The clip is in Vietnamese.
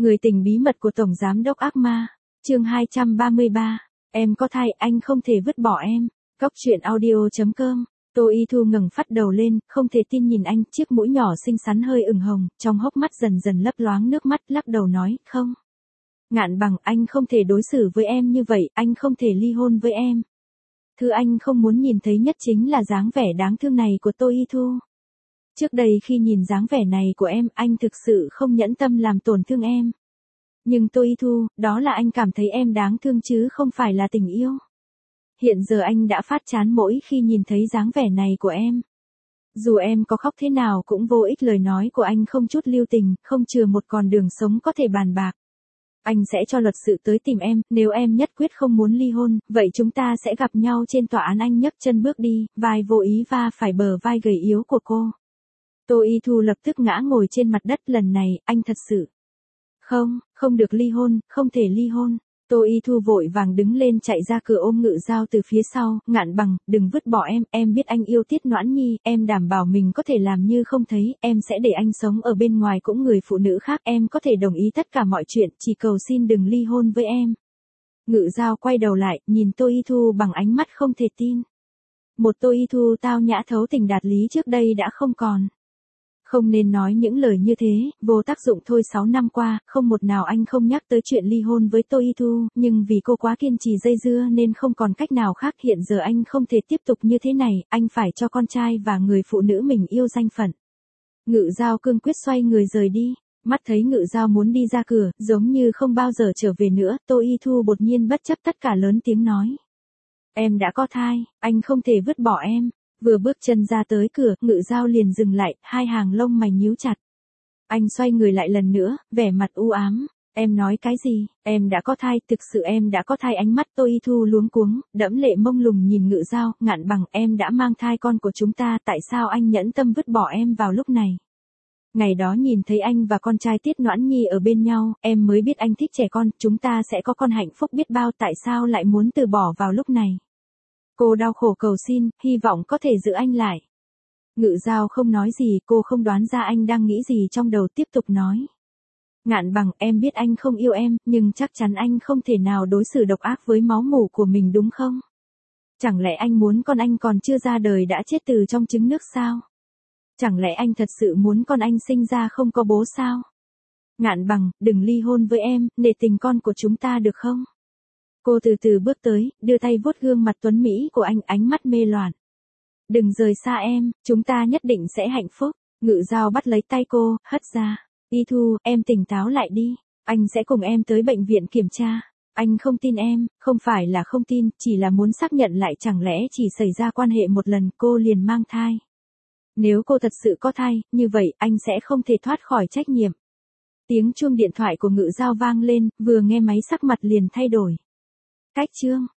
Người tình bí mật của Tổng Giám đốc ác ma. Chương 233. Em có thai, anh không thể vứt bỏ em. Góc truyện audio.com. Tô Y Thu ngẩng phát đầu lên, không thể tin nhìn anh, chiếc mũi nhỏ xinh xắn hơi ửng hồng, trong hốc mắt dần dần lấp loáng nước mắt, lắc đầu nói, không. Ngạn Bằng, anh không thể đối xử với em như vậy, anh không thể ly hôn với em. Thứ anh không muốn nhìn thấy nhất chính là dáng vẻ đáng thương này của Tô Y Thu. Trước đây khi nhìn dáng vẻ này của em, anh thực sự không nhẫn tâm làm tổn thương em. Nhưng Tô Y Thu, đó là anh cảm thấy em đáng thương chứ không phải là tình yêu. Hiện giờ anh đã phát chán mỗi khi nhìn thấy dáng vẻ này của em. Dù em có khóc thế nào cũng vô ích, lời nói của anh không chút lưu tình, không chừa một con đường sống có thể bàn bạc. Anh sẽ cho luật sự tới tìm em, nếu em nhất quyết không muốn ly hôn, vậy chúng ta sẽ gặp nhau trên tòa án. Anh nhấc chân bước đi, vai vô ý va phải bờ vai gầy yếu của cô. Tô Y Thu lập tức ngã ngồi trên mặt đất, lần này, anh thật sự. Không được ly hôn, không thể ly hôn. Tô Y Thu vội vàng đứng lên chạy ra cửa ôm Ngự Giao từ phía sau, Ngạn Bằng, đừng vứt bỏ em biết anh yêu Tiết Noãn Nhi, em đảm bảo mình có thể làm như không thấy, em sẽ để anh sống ở bên ngoài cũng người phụ nữ khác, em có thể đồng ý tất cả mọi chuyện, chỉ cầu xin đừng ly hôn với em. Ngự Giao quay đầu lại, nhìn Tô Y Thu bằng ánh mắt không thể tin. Một Tô Y Thu tao nhã thấu tình đạt lý trước đây đã không còn. Không nên nói những lời như thế, vô tác dụng thôi. 6 năm qua, không một nào anh không nhắc tới chuyện ly hôn với Tô Y Thu, nhưng vì cô quá kiên trì dây dưa nên không còn cách nào khác. Hiện giờ anh không thể tiếp tục như thế này, anh phải cho con trai và người phụ nữ mình yêu danh phận. Ngự Giao cương quyết xoay người rời đi, mắt thấy Ngự Giao muốn đi ra cửa, giống như không bao giờ trở về nữa, Tô Y Thu đột nhiên bất chấp tất cả lớn tiếng nói. Em đã có thai, anh không thể vứt bỏ em. Vừa bước chân ra tới cửa, Ngự Giao liền dừng lại, hai hàng lông mày nhíu chặt. Anh xoay người lại lần nữa, vẻ mặt u ám. Em nói cái gì? Em đã có thai, thực sự em đã có thai. Ánh mắt Tô Y Thu luống cuống, đẫm lệ mông lung nhìn Ngự Giao. Ngạn Bằng, em đã mang thai con của chúng ta, tại sao anh nhẫn tâm vứt bỏ em vào lúc này? Ngày đó nhìn thấy anh và con trai Tiết Noãn Nhi ở bên nhau, em mới biết anh thích trẻ con, chúng ta sẽ có con hạnh phúc biết bao, tại sao lại muốn từ bỏ vào lúc này? Cô đau khổ cầu xin, hy vọng có thể giữ anh lại. Ngự Giao không nói gì, cô không đoán ra anh đang nghĩ gì trong đầu, tiếp tục nói. Ngạn Bằng, em biết anh không yêu em, nhưng chắc chắn anh không thể nào đối xử độc ác với máu mủ của mình đúng không? Chẳng lẽ anh muốn con anh còn chưa ra đời đã chết từ trong trứng nước sao? Chẳng lẽ anh thật sự muốn con anh sinh ra không có bố sao? Ngạn Bằng, đừng ly hôn với em, nể tình con của chúng ta được không? Cô từ từ bước tới, đưa tay vuốt gương mặt tuấn mỹ của anh, ánh mắt mê loạn. Đừng rời xa em, chúng ta nhất định sẽ hạnh phúc. Ngự Giao bắt lấy tay cô, hất ra. Y Thu, em tỉnh táo lại đi. Anh sẽ cùng em tới bệnh viện kiểm tra. Anh không tin em, không phải là không tin, chỉ là muốn xác nhận lại, chẳng lẽ chỉ xảy ra quan hệ một lần cô liền mang thai. Nếu cô thật sự có thai, như vậy anh sẽ không thể thoát khỏi trách nhiệm. Tiếng chuông điện thoại của Ngự Giao vang lên, vừa nghe máy sắc mặt liền thay đổi. Cách chương.